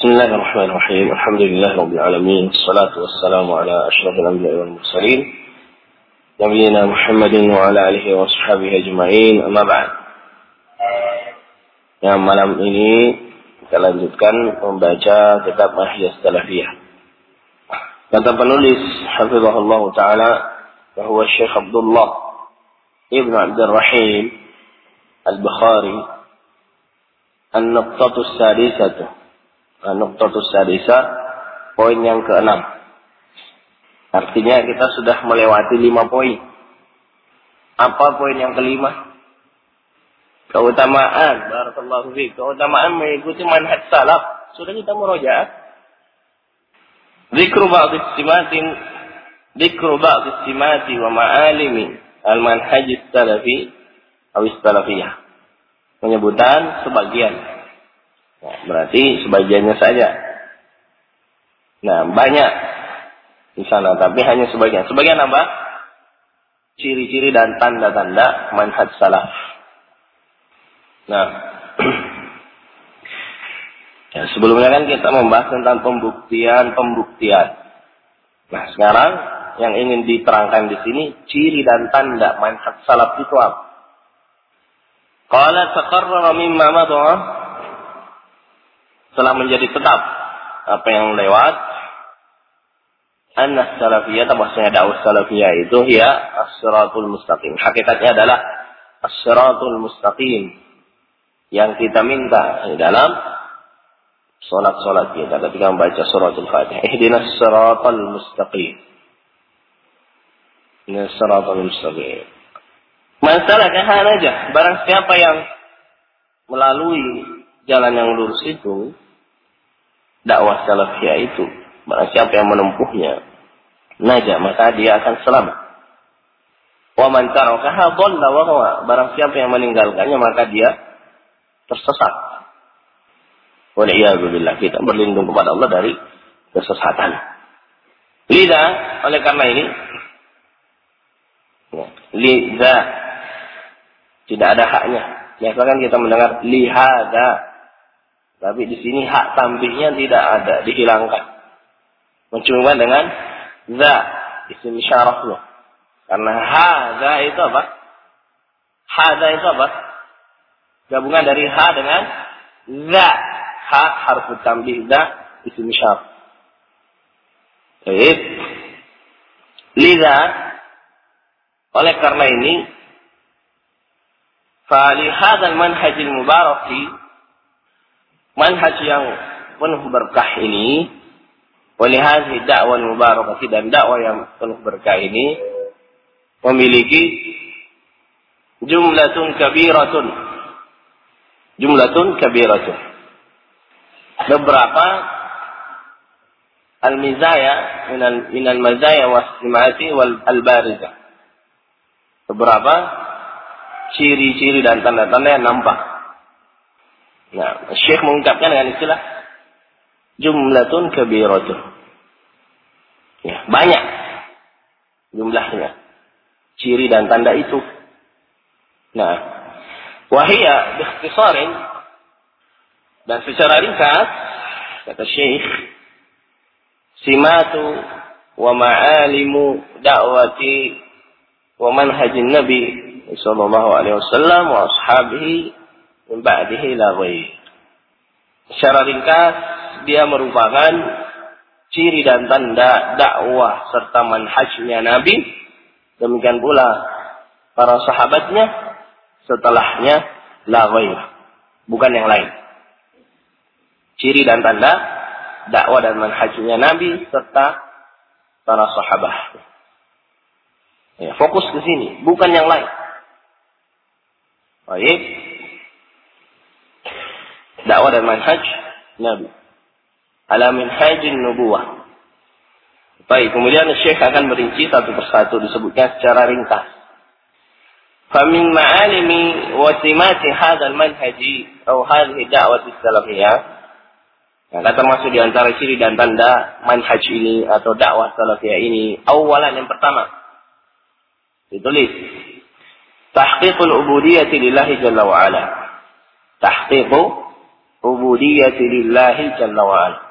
بسم الله الرحمن الرحيم الحمد لله رب العالمين والصلاة والسلام على أشرف الأنبياء والمرسلين نبينا محمد وعلى آله وصحبه أجمعين أما بعد. Yang malam ini kita lanjutkan membaca kitab Mahiyas Salafiyah. Kata penulis hafizahullah taala bahwa Syekh Abdullah Ibn Abdul Rahim Al-Bukhari An-Nuqtatus Sadisah poin yang ke-6. Artinya kita sudah melewati 5 poin. Apa poin yang kelima? Keutamaan, barakallahu fiik, keutamaan mengikuti manhaj salaf. Sudah kita murojaah. Dzikru ba'd istimati wa ma'alimi al-manhaj salafi atau salafiyah. Penyebutan sebagian. Nah, berarti sebagiannya saja. Nah, banyak di sana, tapi hanya sebagian. Sebagian apa? Ciri-ciri dan tanda-tanda manhaj salaf. Nah, ya, sebelumnya kan kita membahas tentang pembuktian. Nah, sekarang yang ingin diterangkan di sini ciri dan tanda manhaj salaf itu apa? Qala taqarrara mimma madha, telah menjadi tetap apa yang lewat, anna salafiyah, maksudnya dakwah salafiyah itu ya as-siratul mustaqim. Hakikatnya adalah as-siratul mustaqim yang kita minta di dalam salat kita ketika membaca suratul Fatihah. Ihdinas siratal mustaqim. Ihdinas siratal mustaqim. Masalah aja, barang siapa yang melalui jalan yang lurus itu, dakwah salafiyah itu, barang siapa yang menempuhnya, najah, maka dia akan selamat. Wa man tarakaha dhalla wa huwa, barang siapa yang meninggalkannya maka dia tersesat. Wal'iyadu billah, kita berlindung kepada Allah dari kesesatan. Lidah, oleh karena ini, lidah tidak ada haknya. Biasakan kita mendengar lihada, tapi di sini hak tambihnya tidak ada, dihilangkan. Mencuma dengan za, isim syarafnya. Karena hada itu apa? Hada itu apa? Gabungan dari ha dengan za. Ha harfu tambih, za isim syaraf. Baik. Liza, oleh karena ini, falihadzal manhajil mubaraki, manhaj yang penuh berkah ini, walihadzi da'wah mubarakah, dan dakwah yang penuh berkah ini memiliki jumlatun kabiratun, beberapa al-mizaya minal mazaya was-simati wal al-barizah, beberapa ciri-ciri dan tanda-tanda yang nampak. Nah, Syekh mengungkapkan dengan istilah jumlatun kabiratun. Ya, banyak jumlahnya ciri dan tanda itu. Nah, wahia biikhtisarin, dan secara ringkas kata Syekh, simatu wa ma'alimu da'wati wa manhajin nabi sallallahu alaihi wasallam wa ashabihi min ba'dihi la ghair. Secara ringkas, dia merupakan ciri dan tanda dakwah serta manhajnya Nabi, demikian pula para sahabatnya setelahnya, la ghair, bukan yang lain. Ciri dan tanda dakwah dan manhajnya Nabi serta para sahabat. Ya, fokus ke sini, bukan yang lain. Baik. Dakwah dan manhaj Nabi ala minhajin nubuwah. Baik, kemudian Syekh akan merinci satu persatu, disebutnya secara ringkas. Famin ma'alimi wa simati hadzal manhaji atau hadhihi da'wah salafiyah. Nah, termasuk di antara ciri dan tanda manhaj ini atau dakwah salafiyah ini, awalan, yang pertama ditulis tahqiqul ubudiyyati lillahi jalla wa ala. Tahqiqu ubudiyyati lillahi jalla wa ala.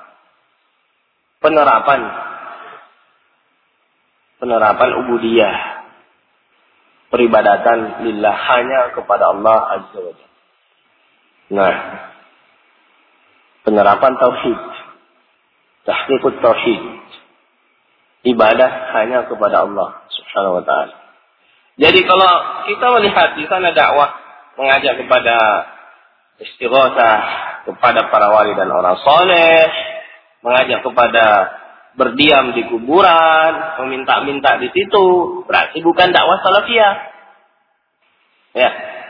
Penerapan ubudiyah, peribadatan lillah hanya kepada Allah azza wa jalla. Nah, penerapan tauhid, tahqiqut tauhid, ibadah hanya kepada Allah subhanahu wa ta'ala. Jadi kalau kita melihat di sana dakwah mengajak kepada istighatsah, kepada para wali dan orang soleh, mengajak kepada berdiam di kuburan, meminta-minta di situ, berarti bukan dakwah salafiyah. Ya.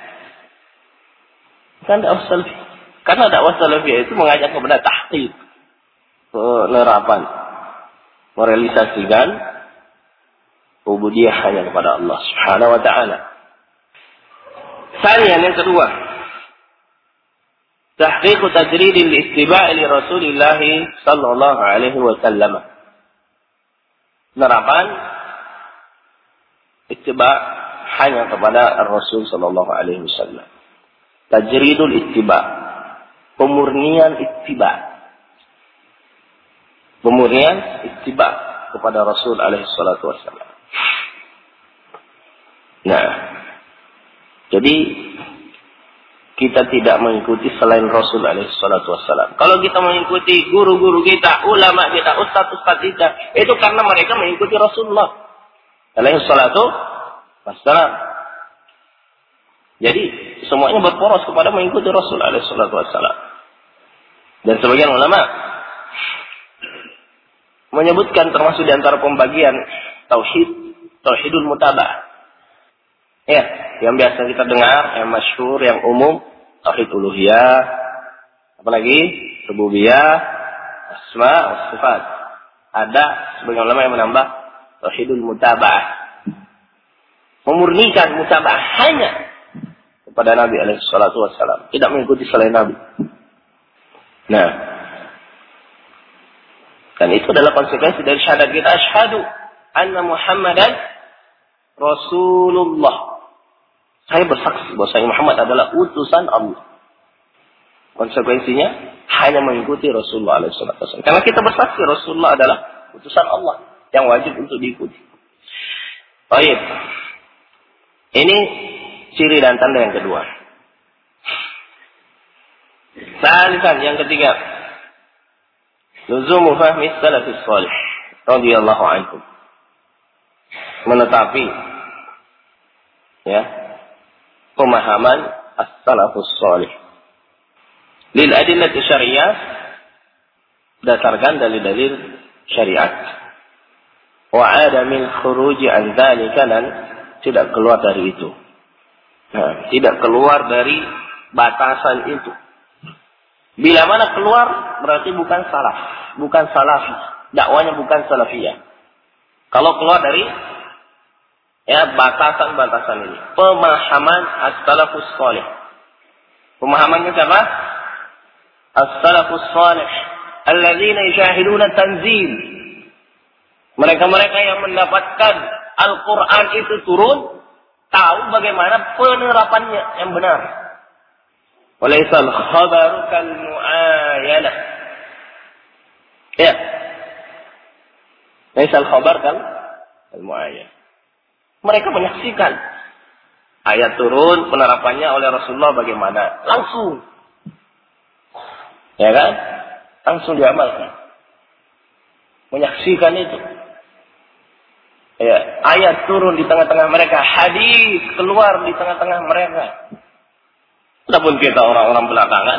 Bukan dakwah salafiyah. Karena dakwah salafiyah itu mengajak kepada tahqiq, penerapan, merealisasikan ubudiyah hanya kepada Allah subhanahu wa ta'ala. Yang kedua, tahqiq tajrid al-ittiba' li Rasulillah sallallahu alaihi wasallam. Penerapan ittiba' hanya kepada Rasul sallallahu alaihi wasallam. Tajridul ittiba', pemurnian ittiba'. Pemurnian ittiba' kepada Rasul alaihi salatu wasallam. Nah, jadi kita tidak mengikuti selain Rasul alaihi salatu wassalam. Kalau kita mengikuti guru-guru kita, ulama kita, ustaz-ustaz kita, itu karena mereka mengikuti Rasulullah alaihi salatu wassalam. Jadi semuanya berporos kepada mengikuti Rasul alaihi salatu wassalam. Dan sebagian ulama menyebutkan termasuk di antara pembagian tauhidul mutaba'ah. Ya, yang biasa kita dengar, yang masyhur, yang umum, tauhid uluhiyah, apalagi rububiyah, asma wa sifat. Ada sebagian ulama yang menambah tauhidul mutaba'ah. Memurnikan mutaba'ah hanya kepada Nabi alaihi salatu wassalam, tidak mengikuti selain Nabi. Nah, dan itu adalah konsekuensi dari syahadat kita, asyhadu anna Muhammadan Rasulullah. Saya bersaksi bahwa Muhammad adalah utusan Allah. Konsekuensinya hanya mengikuti Rasulullah SAW. Karena kita bersaksi Rasulullah adalah utusan Allah yang wajib untuk diikuti. Baik. Ini ciri dan tanda yang kedua. Salisan, yang ketiga. Luzumu fahmi salafis salih radhiyallahu anhum. Menetapi pemahaman as-salafus salih lil adillati syariah, berdasarkan dalil-dalil syariat, wa adamil khuruji an dzalika, dan tidak keluar dari itu. Nah, tidak keluar dari batasan itu. Bila mana keluar berarti bukan salaf, bukan salafi, dakwanya bukan salafiyah. Kalau keluar dari batasan-batasan ini, pemahaman as-salafus salih. Pemahamannya siapa? As-salafus salih alladzina yashahiduna tanzil. Mereka-mereka yang mendapatkan Al-Qur'an itu turun, tahu bagaimana penerapannya yang benar. Walaisal khabaru kal mu'ayanah. Ya. Laisal khabar kal mu'ayanah. Mereka menyaksikan ayat turun, penerapannya oleh Rasulullah bagaimana. Langsung. Ya kan? Langsung diamalkan. Menyaksikan itu. Ya, ayat turun di tengah-tengah mereka. Hadis keluar di tengah-tengah mereka. Adapun kita orang-orang belakangan,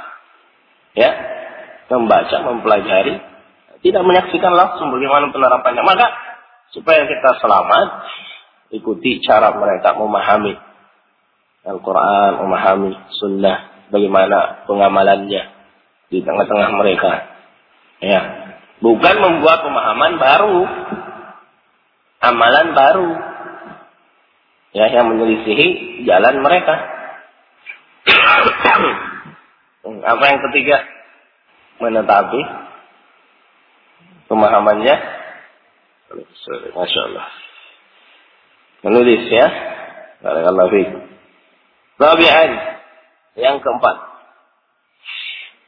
membaca, mempelajari, tidak menyaksikan langsung bagaimana penerapannya. Maka, supaya kita selamat, ikuti cara mereka memahami Al-Quran, memahami Sunnah, bagaimana pengamalannya di tengah-tengah mereka. Ya, bukan membuat pemahaman baru, amalan baru, yang menyelisihi jalan mereka. Apa yang ketiga? Menetapi pemahamannya. Masya Allah. Menulis ya. Barakallahu fiik. Rabi'an, yang keempat.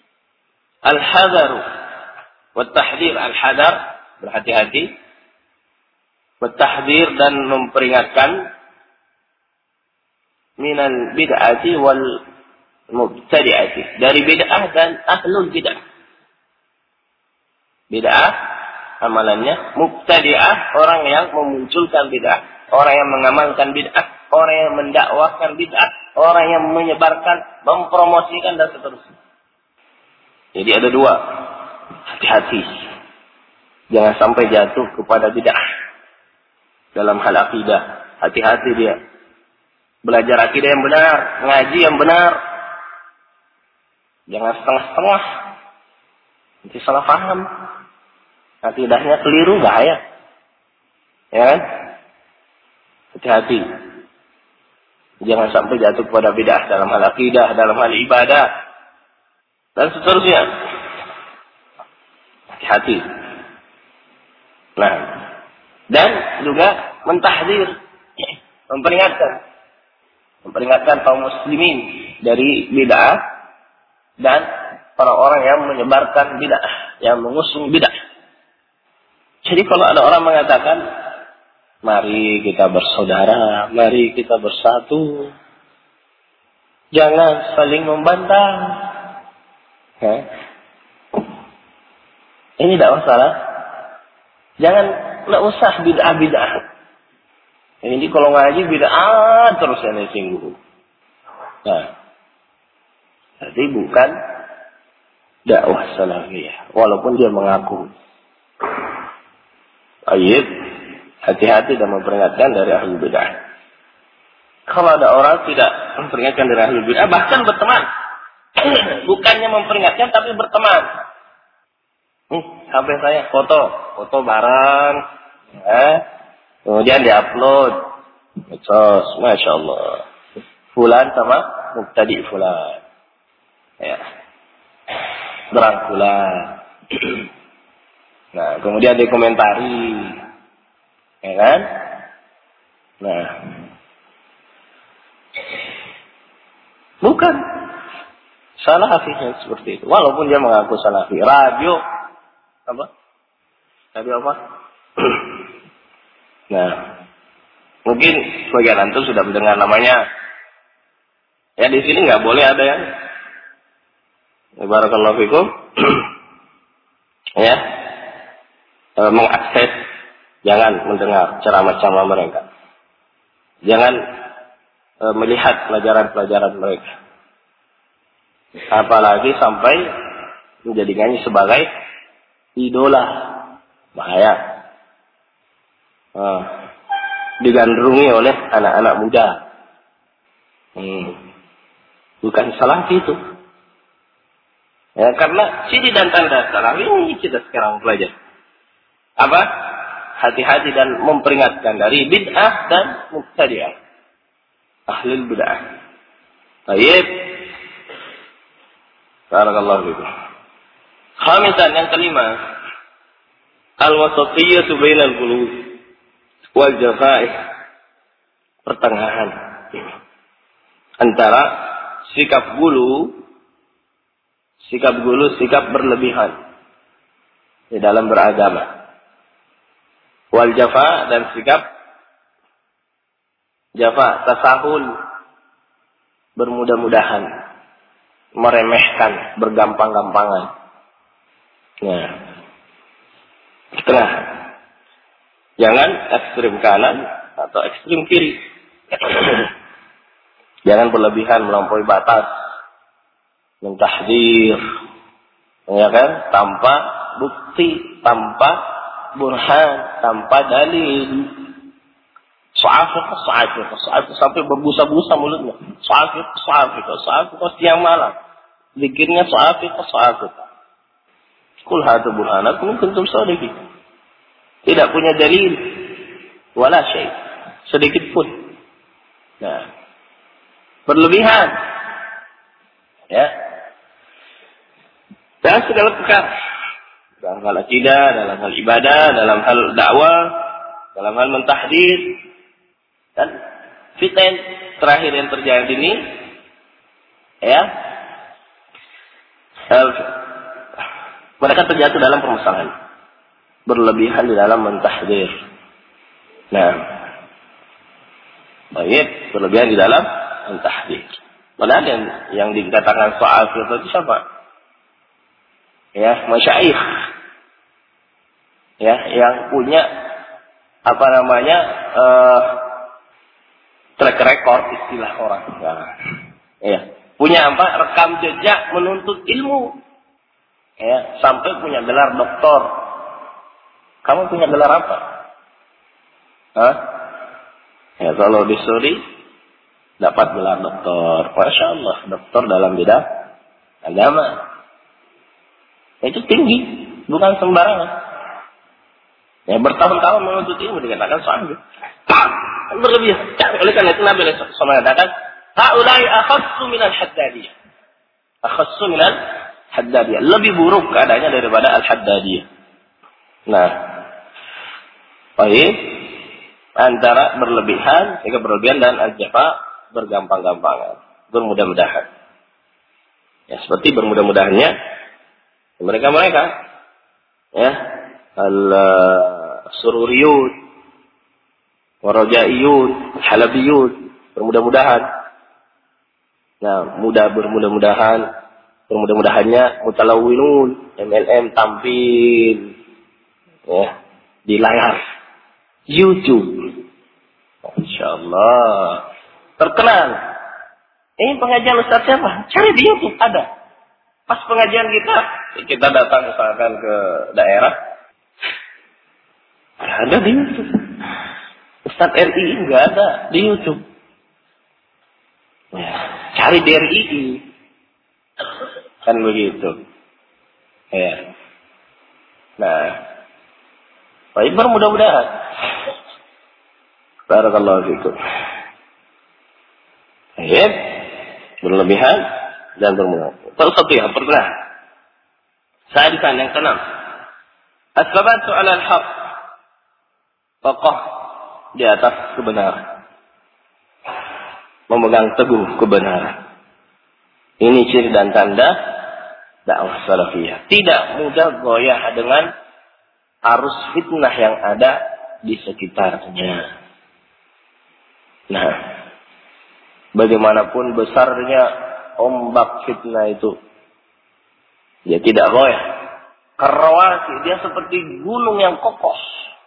Al-hadaru wa tahdzir. Al-hadar berhati-hati, wa tahdzir dan memperingatkan, minal bid'ati wal mubtadi'ati, dari bid'ah dan ahlul bid'ah. Bid'ah amalannya, mubtadi'ah orang yang memunculkan bid'ah, orang yang mengamalkan bid'ah, orang yang mendakwahkan bid'ah, orang yang menyebarkan, mempromosikan dan seterusnya. Jadi ada dua. Hati-hati. Jangan sampai jatuh kepada bid'ah. Dalam hal akidah. Hati-hati dia. Belajar akidah yang benar. Ngaji yang benar. Jangan setengah-setengah. Nanti salah paham. Akidahnya keliru, bahaya. Ya kan? Hati-hati. Jangan sampai jatuh kepada bid'ah dalam hal akidah, dalam hal ibadah, dan seterusnya. Hati-hati. Nah, dan juga mentahdzir, memperingatkan kaum muslimin dari bid'ah dan orang-orang yang menyebarkan bid'ah, yang mengusung bid'ah. Jadi kalau ada orang mengatakan, mari kita bersaudara, mari kita bersatu, jangan saling membantah. Ini tidak masalah. Tidak usah bid'ah. Ini kalau ngaji bid'ah terus yang singgung. Nah, jadi bukan dakwah salafiyah, walaupun dia mengaku. Ayat, hati-hati dan memperingatkan dari ahli bid'ah. Kalau ada orang tidak memperingatkan dari ahli bid'ah, bahkan berteman. Bukannya memperingatkan, tapi berteman. Sampai saya foto bareng. Kemudian diupload. Medsos, Masya Allah. Fulan sama mubtadi fulan. Ya. Berang fulan. Nah, kemudian dikomentari. Ya kan? Nah. Bukan. Salafiyah seperti itu. Walaupun dia mengaku salafi. Radio. Apa? Nah. Mungkin sebagian antum sudah mendengar namanya. Ya di sini nggak boleh ada yang. Barakallahu fikum. Ya. Mengakses. Jangan mendengar ceramah-ceramah mereka. Jangan melihat pelajaran-pelajaran mereka. Apalagi sampai menjadikannya sebagai idola. Bahaya. Digandrungi oleh anak-anak muda. Bukan salah itu. Ya, karena ciri dan tanda salah ini kita sekarang pelajari. Apa? Hati-hati dan memperingatkan dari bid'ah dan mubtadi'ah. Ahlul bid'ah. Baik. Barakallahu fikum. Khamisan, yang kelima, al-wasatiyyah bainal ghuluw wal jafa'ih. Pertengahan antara sikap gulu, sikap berlebihan di dalam beragama. Wal jafa, dan sikap jafa, tasahul, bermudah-mudahan, meremehkan, bergampang-gampangan. Nah, setengah. Jangan ekstrim kanan atau ekstrim kiri. Jangan berlebihan melampaui batas, mentahdzir, ya kan? Tanpa bukti, tanpa burhan, tanpa dalil. Sa'afiq sampai berbusa-busa mulutnya. Sa'afiq siang malam. Zikirnya sa'afiq. Qul hatu burhanakum in kuntum shadiqin. Tidak punya dalil wala syai', sedikit pun. Nah, berlebihan. Ya. Dan segala perkara. Dalam hal akidah, dalam hal ibadah, dalam hal dakwah, dalam hal mentahdir, dan fitnah terakhir yang terjadi ini, ya, Mereka terjatuh dalam permasalahan. Berlebihan di dalam mentahdir. Nah, baik, berlebihan di dalam mentahdir. Padahal yang dikatakan soal itu siapa? Ya, masyayikh. Ya, yang punya track record istilah orang. Nah, ya, punya rekam jejak menuntut ilmu. Ya, sampai punya gelar doktor. Kamu punya gelar apa? Hah? Ya, kalau disuruh dapat gelar doktor. Masya Allah, doktor dalam bidang agama. Itu tinggi, bukan sembarangan. Ya, bertahun-tahun menuntut ilmu dikatakan soal. Berlebihan. Oleh karena itu Nabi SAW mengatakan, "Haulai akhassu minal haddadiyah." Akhassu minal haddadiyah. Lebih buruk keadaannya daripada al-haddadiyah. Nah, baik, antara berlebihan, dan al-jafa bergampang-gampangan, bermudah-mudahan. Ya, seperti bermudah-mudahannya mereka-mereka, ya, al-sururiyun, warajaiyun, halabiyun, bermudah-mudahan. Nah, bermudah-mudahannya mutalawwinun, MLM tampil, ya, di layar YouTube. Insyaallah terkenal. Ini pengajian Ustaz siapa? Cari di YouTube ada. Pas pengajian kita datang misalkan ke daerah, ada di YouTube. Ustaz RI nggak ada di YouTube. Ya, cari di RI, kan begitu. Ya. Nah, baik, bermudah-mudahan. Barakallahu fikum. Baik, berlebihan dan bermudah-mudahan. Satu yang pernah. Sadisan yang keenam. As-sabatu 'ala al-haq. Kokoh di atas kebenaran. Memegang teguh kebenaran. Ini ciri dan tanda dakwah salafiyah. Tidak mudah goyah dengan arus fitnah yang ada di sekitarnya. Nah, bagaimanapun besarnya ombak fitnah itu, dia tidak goyah. Kerawasi, dia seperti gunung yang kokoh.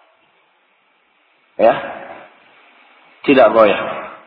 Ya, tidak goyah.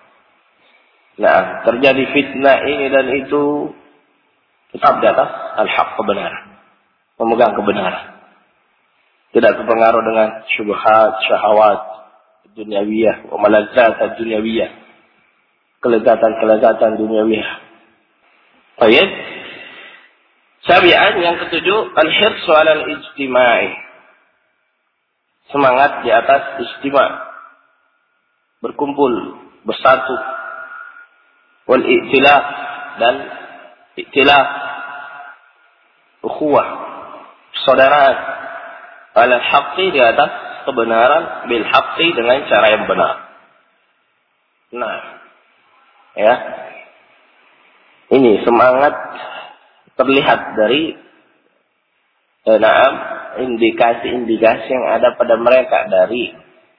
Nah, terjadi fitnah ini dan itu, tetap di atas al-haq, kebenaran. Memegang kebenaran. Tidak terpengaruh dengan syubhat, syahwat duniawiyah, maladzat duniawiyah. Kelezatan duniawiyah. Baik. Sabian yang ketujuh, al-hirsu 'alal ijtima'i. Semangat di atas ijtima'. Berkumpul, bersatu. Wal i'tilaf dan i'tilaf. Ukhuwah, persaudaraan. 'Alal haqqi, di atas kebenaran, bil haqqi, dengan cara yang benar. Nah, ya. Ini semangat terlihat dari indikasi-indikasi yang ada pada mereka, dari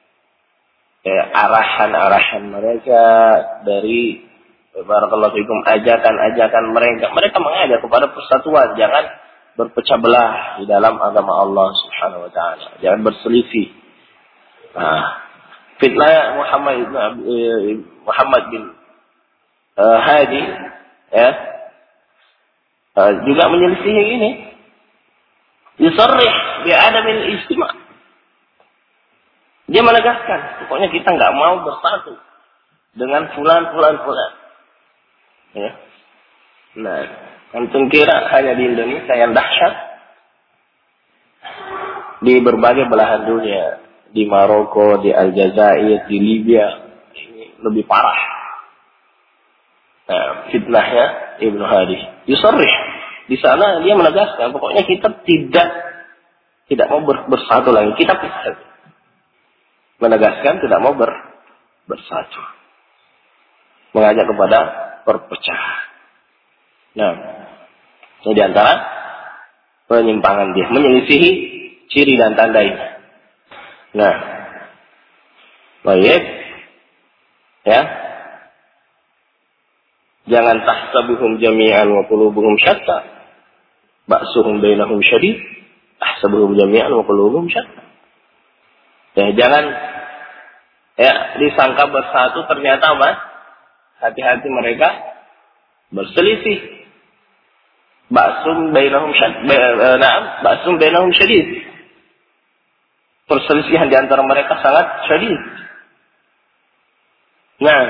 arahan-arahan mereka, dari barakallahu fikum ajakan-ajakan mereka. Mereka mengajak kepada persatuan, jangan berpecah belah di dalam agama Allah Subhanahu wa taala. Jangan berselisih. Nah, fitnah Muhammad bin Hadi, ya, juga menyelisihi ini. Yusarrih bi adamil ijtima'. Dia menegaskan, pokoknya kita nggak mau bersatu dengan fulan. Ya. Nah, antum kira hanya di Indonesia yang dahsyat? Di berbagai belahan dunia, di Maroko, di Aljazair, di Libya, ini lebih parah. Nah, fitnahnya Ibnu Hadi. Yusarrih, di sana dia menegaskan, pokoknya kita tidak mau bersatu lagi, kita pisah. Menegaskan tidak mau bersatu. Mengajak kepada perpecahan. Nah, ini diantara penyimpangan dia, menyelisihi ciri dan tanda ini. Nah, baik, ya, jangan tahsabuhum jami'an wa qulubuhum syatta, ba'suhum bainahum syadid, tahsabuhum jami'an wa qulubuhum syatta. Ya, jangan ya disangka bersatu, ternyata apa? Hati-hati mereka berselisih. Ba'sum bainahum syadid, ba'sum bainahum syadid. Perselisihan di antara mereka sangat syadid. Nah,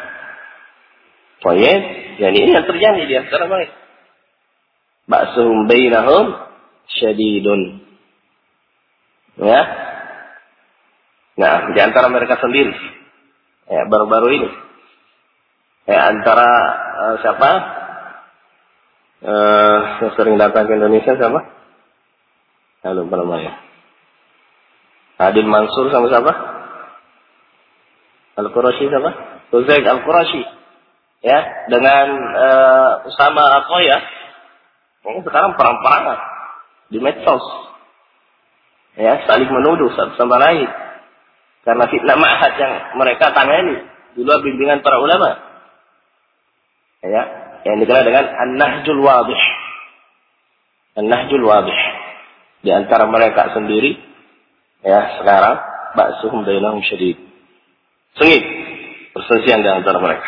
jadi ini yang terjadi di antara mereka. Ba'suhum bainahum syadidun. Ya. Nah, di antara mereka sendiri. Ya, baru-baru ini. Ya, antara siapa? Yang sering datang ke Indonesia siapa? Lupa namanya. Adil Mansur sama siapa? Al-Qurashi siapa? Uzaid Al-Qurashi. Ya, dengan Usama Al-Qoya. Ini sekarang perang-perangan di medsos. Ya, saling menuduh satu sama lain. Karena fitnah ma'had yang mereka tangani di luar bimbingan para ulama. Ya, yang dikenal dengan An-Nahjul Wadih. An-Nahjul Wadih. Di antara mereka sendiri, ya, sekarang ba'suhum bainahum syadid. Sengit perselisihan di antara mereka.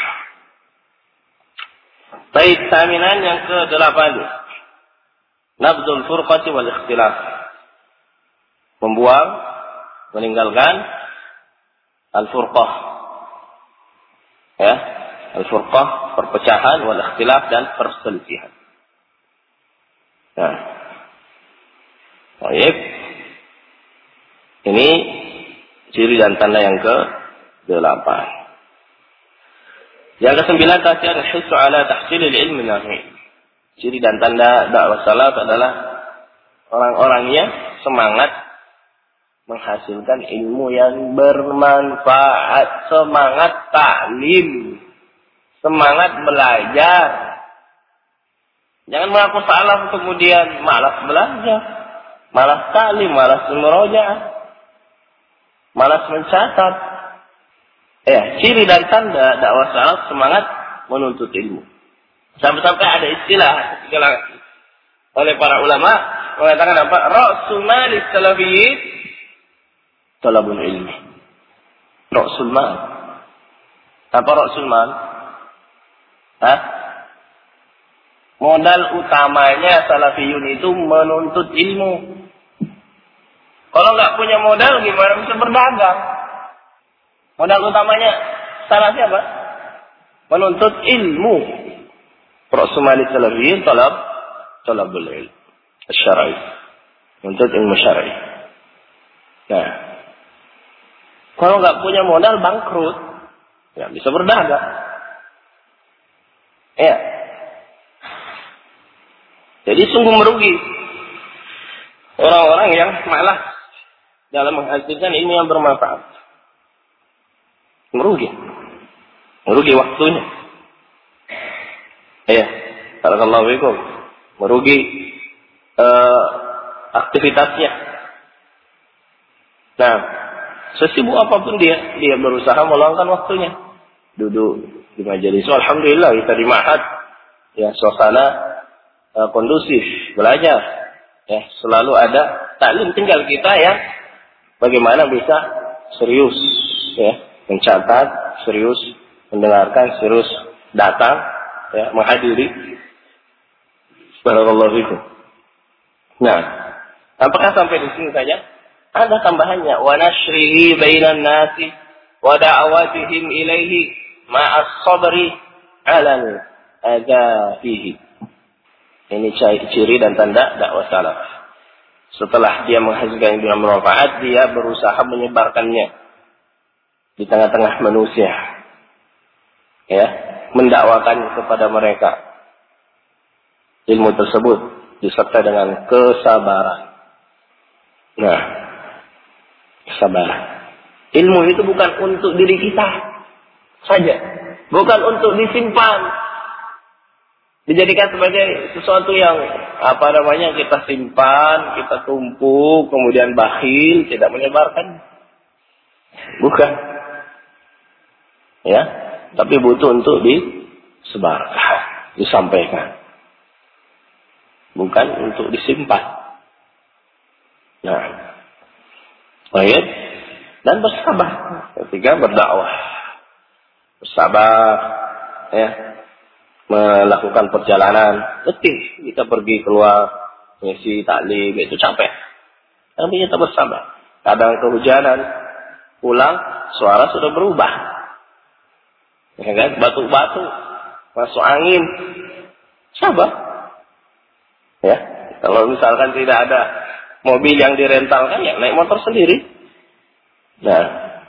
Baik, saminan yang ke-8. Nabdul furqati wal ikhtilaf. Membuang, meninggalkan al-furqah. Ya, al-furqah, perpecahan, wal ikhtilaf, dan perselisihan. Nah, baik. Ini ciri dan tanda yang ke-8. Yang ke-9, tasyan al-hissu ala tahsilil ilmi nafi'. Ciri dan tanda dakwah salaf adalah orang-orangnya semangat menghasilkan ilmu yang bermanfaat, semangat taklim, semangat belajar. Jangan mengaku salaf kemudian malas belajar, malas taklim, malas murojaah, malas mencatat. Ya, ciri dan tanda dakwah salaf semangat menuntut ilmu. Sampai-sampai ada istilah oleh para ulama mengatakan apa? Ra'sul malis salafiyyin talabul ilmi. Ra'sul mal. Apa ra'sul mal? Modal utamanya salafiyun itu menuntut ilmu. Kalau nggak punya modal gimana bisa berdagang? Modal utamanya salafi apa? Menuntut ilmu. Ra'sul mal salafiyyin talabul ilm syar'i. Menuntut ilmu syar'i. Nah, kalau nggak punya modal bangkrut, nggak bisa berdagang. Ya. Jadi sungguh merugi orang-orang yang malas dalam menghasilkan ilmu yang bermanfaat. Merugi waktunya. Ya, barakallahu fikum. Merugi aktivitasnya. Nah, sesibuk apapun dia berusaha meluangkan waktunya. Duduk di majelis. Alhamdulillah kita di ma'had. Ya, suasana kondusif, belajar. Ya, selalu ada taklim, tinggal kita ya bagaimana bisa serius ya, mencatat, serius mendengarkan, serius datang ya, menghadiri. Barakallahu fikum. Nah, apakah sampai di sini saja? Ada tambahannya, wa nashrihi bainan nasi wa da'awatihim ilaihi ma'as sabri 'alal adafihi. Ini ciri dan tanda dakwah salaf. Setelah dia menghasilkan ilmu yang bermanfaat, dia berusaha menyebarkannya di tengah-tengah manusia. Ya, mendakwakan kepada mereka ilmu tersebut disertai dengan kesabaran. Nah, kesabaran. Ilmu itu bukan untuk diri kita saja, bukan untuk disimpan. Dijadikan sebagai sesuatu yang kita simpan, kita tumpuk, kemudian bakhil, tidak menyebarkan. Bukan. Ya, tapi butuh untuk disebarkan, disampaikan. Bukan untuk disimpan. Nah, baik. Dan bersabar ketika berdakwah. Bersabar, ya. Melakukan perjalanan, letih kita pergi keluar ngisi taklim itu capek, tapi kita bersabar. Kadang kehujanan, pulang suara sudah berubah, ya kan? Batuk-batuk, masuk angin, sabar. Ya, kalau misalkan tidak ada mobil yang direntalkan, ya naik motor sendiri. Nah,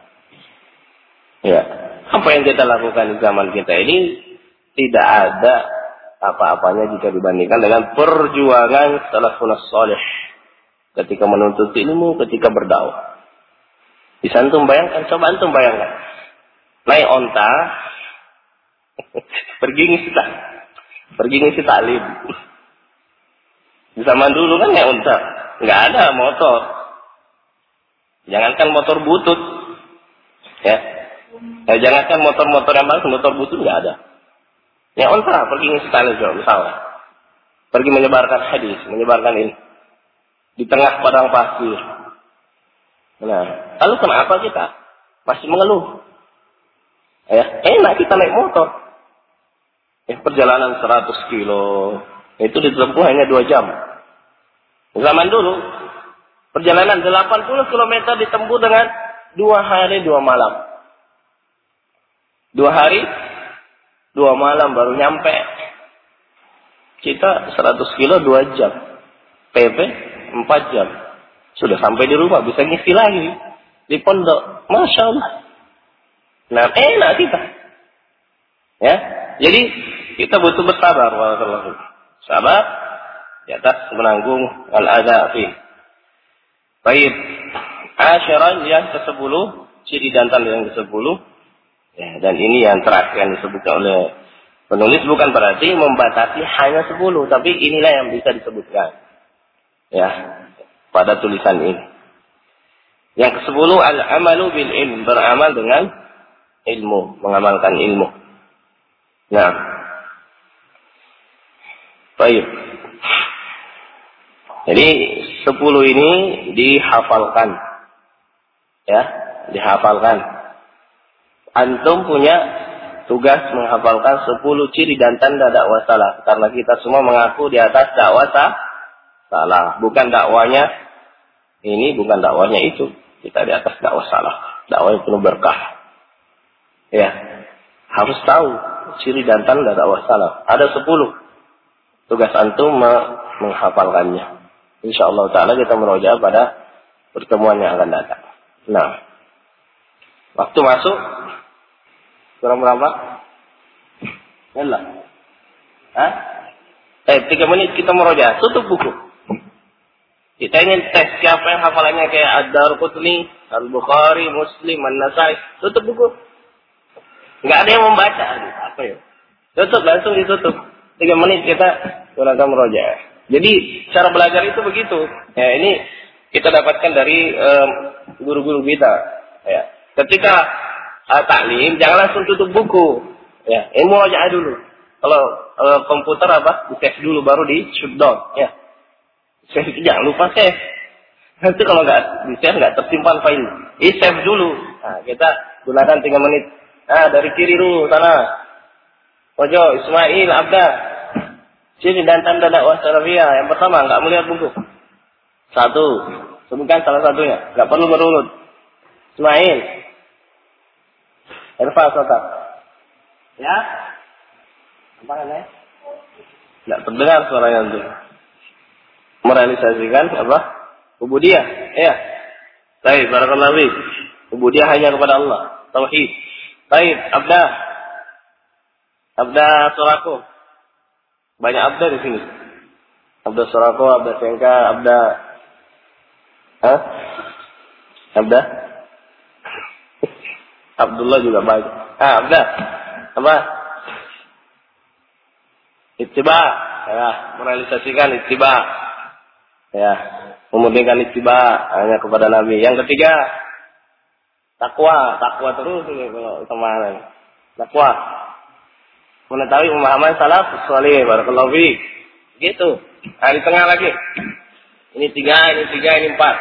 ya apa yang kita lakukan di zaman kita ini tidak ada apa-apanya jika dibandingkan dengan perjuangan salafun salih ketika menuntut ilmu, ketika berdakwah. Bisa antum bayangkan, coba antum bayangkan. Naik onta, pergi ngisi taklim. Di zaman dulu kan naik onta, nggak ada motor. Jangankan motor butut, ya. Jangankan motor-motor yang bagus, motor butut nggak ada. Ya onta pergi ngisi taklim misalnya. Pergi menyebarkan hadis, menyebarkan ini di tengah padang pasir. Nah, lalu kenapa kita masih mengeluh? Ya, enak kita naik motor. Ya, perjalanan 100 kilo itu ditempuh hanya 2 jam. Zaman dulu perjalanan 80 km ditempuh dengan 2 hari 2 malam. 2 hari 2 malam baru nyampe. Kita 100 kilo 2 jam. PP 4 jam. Sudah sampai di rumah, bisa ngisi lagi. Di pondok. Masya Allah. Nah, enak kita. Ya. Jadi, kita butuh bersabar. Sabar. Di atas menanggung al-adha fi. Baik. Asyaran yang ke-10. Ciri jantan yang ke-10. Ya, dan ini yang terakhir yang disebutkan oleh penulis bukan berarti membatasi hanya 10, tapi inilah yang bisa disebutkan. Ya, pada tulisan ini. Yang ke-10 al-amalu bil ilm, beramal dengan ilmu, mengamalkan ilmu. Nah. Baik. Jadi 10 ini dihafalkan. Ya, dihafalkan. Antum punya tugas menghafalkan 10 ciri dan tanda dakwah salah. Karena kita semua mengaku di atas dakwah salah. Bukan dakwanya ini, bukan dakwanya itu. Kita di atas dakwah salah. Dakwah yang penuh berkah. Ya. Harus tahu ciri dan tanda dakwah salah. Ada 10. Tugas antum menghafalkannya. InsyaAllah ta'ala kita meroja pada pertemuan yang akan datang. Nah. Waktu masuk. Kurang berapa? Yalah. 3 menit kita meroja. Tutup buku. Kita ingin tes siapa yang hafalannya kayak Ad-Darqutni, Al-Bukhari, Muslim, An-Nasai. Tutup buku. Nggak ada yang membaca. Aduh, apa ya? Tutup, langsung ditutup. 3 menit kita gunakan meroja. Jadi cara belajar itu begitu. Ya, ini kita dapatkan dari guru-guru kita. Ya. Ketika taklim, jangan langsung tutup buku. Ya, ini murojaah dulu. Kalau komputer di-save dulu baru di-shutdown. Ya. Save itu jangan lupa save. Nanti kalau nggak di-save nggak tersimpan file. Save dulu. Nah, kita gunakan 3 menit. Nah, dari kiri dulu sana. Ojo, Ismail, Abda. Ciri dan tanda dakwah salafiyah. Yang pertama, nggak melihat buku. 1. Sebutkan salah satunya. Nggak perlu berurut. Ismail. Irfa, Sota. Ya? Apa namanya? Nggak terdengar suaranya itu. Merealisasikan apa? Ubudiyah. Ya. Baik, barakallahu fiik. Ubudiyah hanya kepada Allah. Tauhid. Baik, Abda Sorako. Banyak Abda di sini. Abda Sorako, Abda Sengka, Abda Abdullah juga baik. Abda. Apa? Ittiba, ya, merealisasikan ittiba. Ya, memudahkan ittiba hanya kepada Nabi. Yang ketiga, takwa terus ini kalau kemarin. Takwa. Mengetahui pemahaman salaf saleh, barakallahu fiik. Gitu. Nah, di tengah lagi. Ini tiga, ini empat.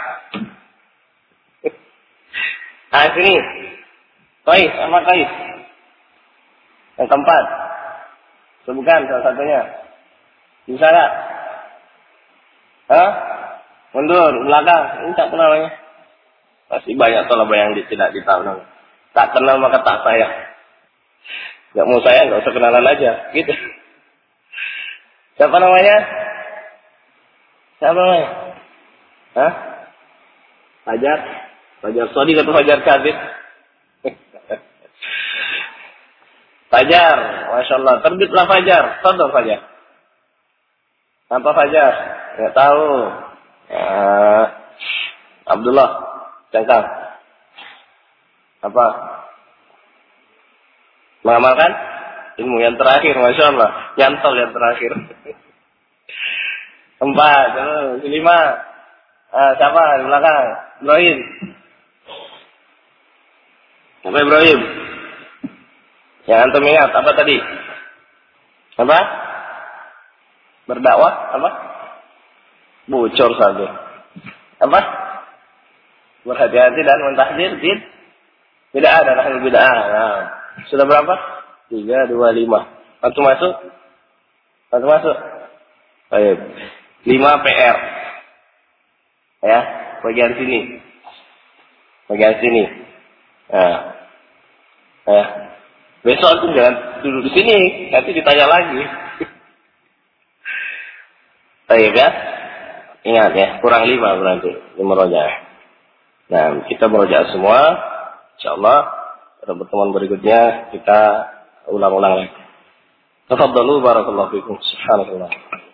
Nah, sini. Qais, sama Qais. Yang keempat. Sebutkan salah satunya. Bisa nggak? Hah? Mundur, belakang. Ini tak kenal namanya. Masih banyak tolong yang tidak ditahu. Tak kenal maka tak sayang. Nggak mau sayang, nggak usah kenalan aja. Gitu. Siapa namanya? Hah? Fajar Shadiq atau Fajar Kadhib? Fajar, Masya Allah. Terbitlah Fajar. Contoh Fajar. Apa Fajar? Nggak tahu. Abdullah, cangkang. Apa? Mengamalkan ilmu yang terakhir, Masya Allah. Nyantol yang terakhir. 4, 5. Siapa di belakang? Ibrahim. Apa Ibrahim? Yang antum ingat apa tadi? Apa? Berdakwah? Apa? Bocor saja. Apa? Berhati-hati dan mentahdir. Tidak ada ahlul bid'ah. Nah, sudah berapa? 3, 2, 5. Antum masuk? Baik. 5 PR. Ya, bagian sini. Nah. Ya. Besok aku jangan duduk di sini, nanti ditanya lagi. Baik ya. Ingat ya, kurang 5 berarti 5 rojaah. Nah, kita merojaah semua. Insyaallah pada pertemuan berikutnya kita ulang-ulang lagi. Tafadhalu barakallahu fikum. Subhanallah.